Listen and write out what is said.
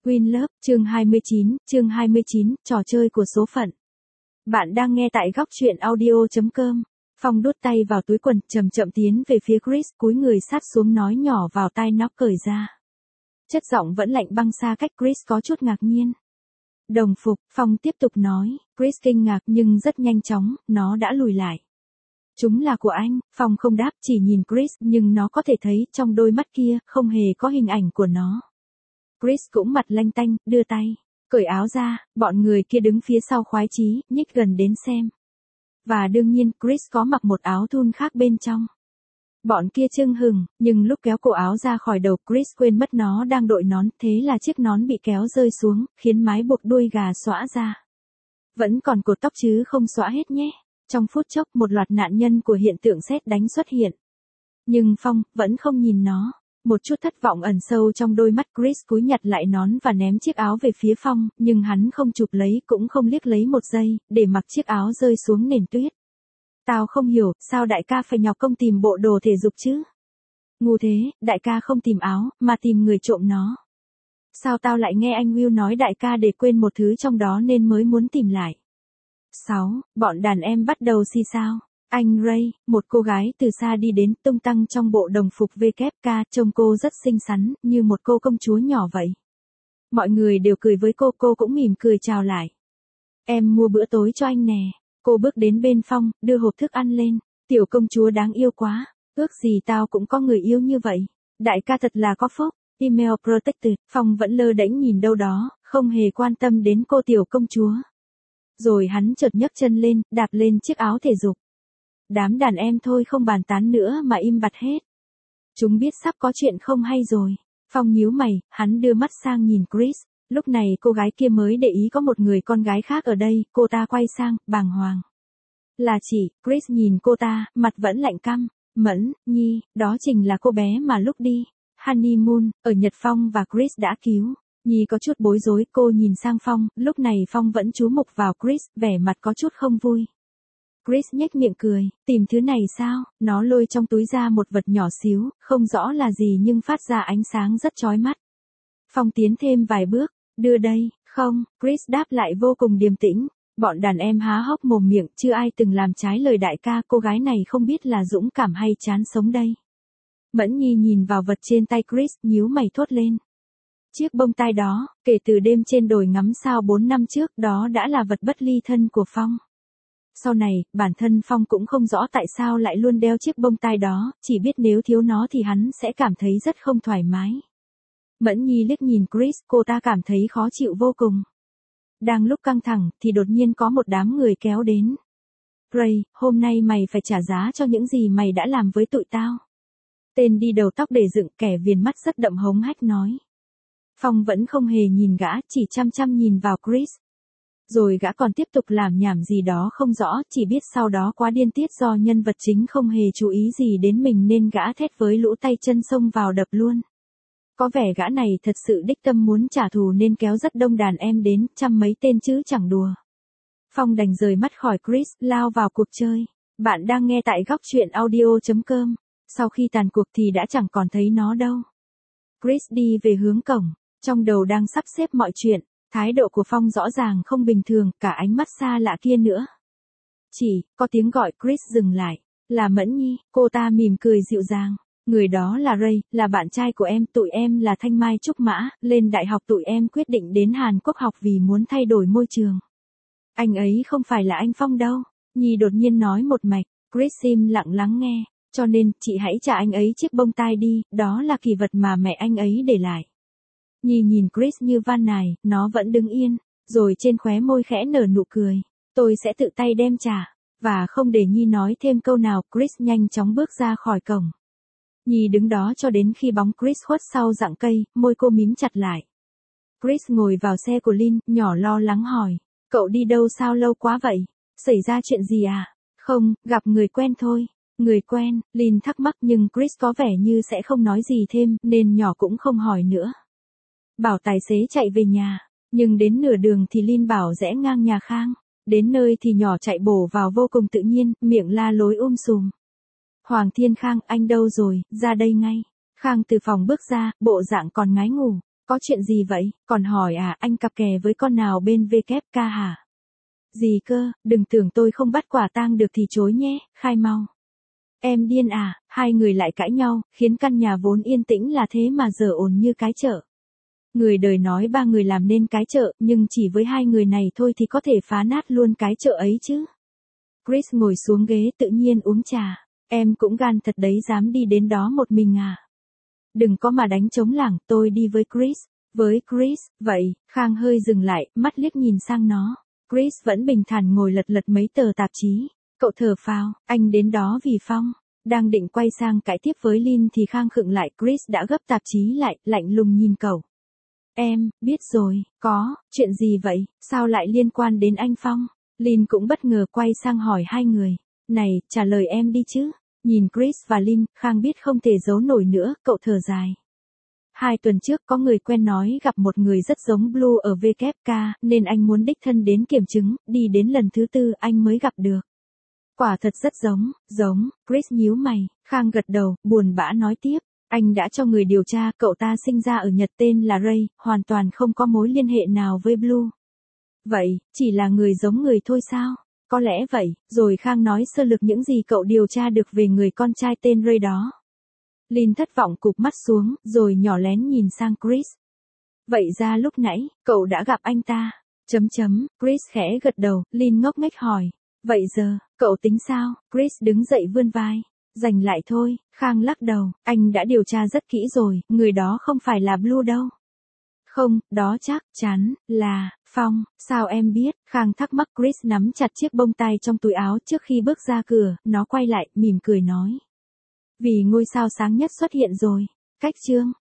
Queen Love, chương 29, trò chơi của số phận. Bạn đang nghe tại góc truyện audio.com. Phong đút tay vào túi quần, chậm chậm tiến về phía Chris, cúi người sát xuống nói nhỏ vào tai nó cởi ra. Chất giọng vẫn lạnh băng xa cách, Chris có chút ngạc nhiên. Đồng phục, Phong tiếp tục nói, Chris kinh ngạc nhưng rất nhanh chóng, nó đã lùi lại. Chúng là của anh, Phong không đáp, chỉ nhìn Chris, nhưng nó có thể thấy trong đôi mắt kia, không hề có hình ảnh của nó. Chris cũng mặt lanh tanh, đưa tay, cởi áo ra, bọn người kia đứng phía sau khoái chí, nhích gần đến xem. Và đương nhiên, Chris có mặc một áo thun khác bên trong. Bọn kia chưng hừng, nhưng lúc kéo cổ áo ra khỏi đầu, Chris quên mất nó đang đội nón, thế là chiếc nón bị kéo rơi xuống, khiến mái buộc đuôi gà xõa ra. Vẫn còn cột tóc chứ không xõa hết nhé. Trong phút chốc, một loạt nạn nhân của hiện tượng sét đánh xuất hiện. Nhưng Phong vẫn không nhìn nó. Một chút thất vọng ẩn sâu trong đôi mắt, Chris cúi nhặt lại nón và ném chiếc áo về phía Phong, nhưng hắn không chụp lấy cũng không liếc lấy một giây, để mặc chiếc áo rơi xuống nền tuyết. Tao không hiểu, sao đại ca phải nhọc công tìm bộ đồ thể dục chứ? Ngu thế, đại ca không tìm áo, mà tìm người trộm nó. Sao tao lại nghe anh Will nói đại ca để quên một thứ trong đó nên mới muốn tìm lại? 6. Bọn đàn em bắt đầu xì xao. Anh Ray, một cô gái từ xa đi đến, tung tăng trong bộ đồng phục VK, trông cô rất xinh xắn, như một cô công chúa nhỏ vậy. Mọi người đều cười với cô cũng mỉm cười chào lại. Em mua bữa tối cho anh nè. Cô bước đến bên Phong, đưa hộp thức ăn lên. Tiểu công chúa đáng yêu quá, ước gì tao cũng có người yêu như vậy. Đại ca thật là có phúc. Email protected. Phong vẫn lơ đễnh nhìn đâu đó, không hề quan tâm đến cô tiểu công chúa. Rồi hắn chợt nhấc chân lên, đạp lên chiếc áo thể dục. Đám đàn em thôi không bàn tán nữa mà im bặt hết. Chúng biết sắp có chuyện không hay rồi. Phong nhíu mày, hắn đưa mắt sang nhìn Chris. Lúc này cô gái kia mới để ý có một người con gái khác ở đây, cô ta quay sang, bàng hoàng. Là chị, Chris nhìn cô ta, mặt vẫn lạnh căm. Mẫn, Nhi, đó chính là cô bé mà lúc đi honeymoon, ở Nhật Phong và Chris đã cứu. Nhi có chút bối rối, cô nhìn sang Phong, lúc này Phong vẫn chú mục vào Chris, vẻ mặt có chút không vui. Chris nhếch miệng cười, tìm thứ này sao? Nó lôi trong túi ra một vật nhỏ xíu, không rõ là gì nhưng phát ra ánh sáng rất chói mắt. Phong tiến thêm vài bước, đưa đây, không, Chris đáp lại vô cùng điềm tĩnh. Bọn đàn em há hốc mồm miệng, chưa ai từng làm trái lời đại ca, cô gái này không biết là dũng cảm hay chán sống đây. Mẫn Nhi nhìn vào vật trên tay Chris, nhíu mày thốt lên. Chiếc bông tai đó, kể từ đêm trên đồi ngắm sao 4 năm trước, đó đã là vật bất ly thân của Phong. Sau này, bản thân Phong cũng không rõ tại sao lại luôn đeo chiếc bông tai đó, chỉ biết nếu thiếu nó thì hắn sẽ cảm thấy rất không thoải mái. Mẫn Nhi liếc nhìn Chris, cô ta cảm thấy khó chịu vô cùng. Đang lúc căng thẳng, thì đột nhiên có một đám người kéo đến. Ray, hôm nay mày phải trả giá cho những gì mày đã làm với tụi tao. Tên đi đầu tóc để dựng, kẻ viền mắt rất đậm hống hách nói. Phong vẫn không hề nhìn gã, chỉ chăm chăm nhìn vào Chris. Rồi gã còn tiếp tục làm nhảm gì đó không rõ, chỉ biết sau đó quá điên tiết do nhân vật chính không hề chú ý gì đến mình nên gã thét với lũ tay chân xông vào đập luôn. Có vẻ gã này thật sự đích tâm muốn trả thù nên kéo rất đông đàn em đến, trăm mấy tên chứ chẳng đùa. Phong đành rời mắt khỏi Chris, lao vào cuộc chơi. Bạn đang nghe tại góc truyện audio.com. Sau khi tàn cuộc thì đã chẳng còn thấy nó đâu. Chris đi về hướng cổng, trong đầu đang sắp xếp mọi chuyện. Thái độ của Phong rõ ràng không bình thường, cả ánh mắt xa lạ kia nữa. Có tiếng gọi Chris dừng lại. Là Mẫn Nhi, cô ta mỉm cười dịu dàng. Người đó là Ray, là bạn trai của em, tụi em là Thanh Mai Trúc Mã, lên đại học tụi em quyết định đến Hàn Quốc học vì muốn thay đổi môi trường. Anh ấy không phải là anh Phong đâu, Nhi đột nhiên nói một mạch, Chris im lặng lắng nghe, cho nên, chị hãy trả anh ấy chiếc bông tai đi, đó là kỷ vật mà mẹ anh ấy để lại. Nhi nhìn Chris như van nài, nó vẫn đứng yên, rồi trên khóe môi khẽ nở nụ cười, tôi sẽ tự tay đem trả, và không để Nhi nói thêm câu nào, Chris nhanh chóng bước ra khỏi cổng. Nhi đứng đó cho đến khi bóng Chris khuất sau rặng cây, môi cô mím chặt lại. Chris ngồi vào xe của Lynn, nhỏ lo lắng hỏi, cậu đi đâu sao lâu quá vậy? Xảy ra chuyện gì à? Không, gặp người quen thôi. Người quen, Lynn thắc mắc nhưng Chris có vẻ như sẽ không nói gì thêm, nên nhỏ cũng không hỏi nữa. Bảo tài xế chạy về nhà, nhưng đến nửa đường thì Lynn bảo rẽ ngang nhà Khang. Đến nơi thì nhỏ chạy bổ vào vô cùng tự nhiên, miệng la lối sùm. Hoàng Thiên Khang, anh đâu rồi, ra đây ngay. Khang từ phòng bước ra, bộ dạng còn ngái ngủ. Có chuyện gì vậy? Còn hỏi à, anh cặp kè với con nào bên WK hả? Gì cơ, đừng tưởng tôi không bắt quả tang được thì chối nhé, khai mau. Em điên à, hai người lại cãi nhau, khiến căn nhà vốn yên tĩnh là thế mà giờ ồn như cái chợ. Người đời nói ba người làm nên cái chợ, nhưng chỉ với hai người này thôi thì có thể phá nát luôn cái chợ ấy chứ. Chris ngồi xuống ghế tự nhiên uống trà. Em cũng gan thật đấy, dám đi đến đó một mình à? Đừng có mà đánh trống lảng, tôi đi với Chris. Với Chris, vậy, Khang hơi dừng lại, mắt liếc nhìn sang nó. Chris vẫn bình thản ngồi lật lật mấy tờ tạp chí. Cậu thở phào, anh đến đó vì Phong. Đang định quay sang cãi tiếp với Lin thì Khang khựng lại, Chris đã gấp tạp chí lại, lạnh lùng nhìn cậu. Em, biết rồi, có, chuyện gì vậy, sao lại liên quan đến anh Phong? Lin cũng bất ngờ quay sang hỏi hai người. Này, trả lời em đi chứ. Nhìn Chris và Lin, Khang biết không thể giấu nổi nữa, cậu thở dài. 2 tuần trước có người quen nói gặp một người rất giống Blue ở WK, nên anh muốn đích thân đến kiểm chứng, đi đến lần thứ 4 anh mới gặp được. Quả thật rất giống, Chris nhíu mày, Khang gật đầu, buồn bã nói tiếp. Anh đã cho người điều tra, cậu ta sinh ra ở Nhật tên là Ray, hoàn toàn không có mối liên hệ nào với Blue. Vậy, chỉ là người giống người thôi sao? Có lẽ vậy, rồi Khang nói sơ lược những gì cậu điều tra được về người con trai tên Ray đó. Lin thất vọng cụp mắt xuống, rồi nhỏ lén nhìn sang Chris. Vậy ra lúc nãy, cậu đã gặp anh ta. Chris khẽ gật đầu, Lin ngốc nghếch hỏi. Vậy giờ, cậu tính sao? Chris đứng dậy vươn vai. Dành lại thôi, Khang lắc đầu, anh đã điều tra rất kỹ rồi, người đó không phải là Blue đâu. Không, đó chắc chắn là Phong, sao em biết? Khang thắc mắc. Chris nắm chặt chiếc bông tai trong túi áo trước khi bước ra cửa, nó quay lại, mỉm cười nói. Vì ngôi sao sáng nhất xuất hiện rồi. Cách chương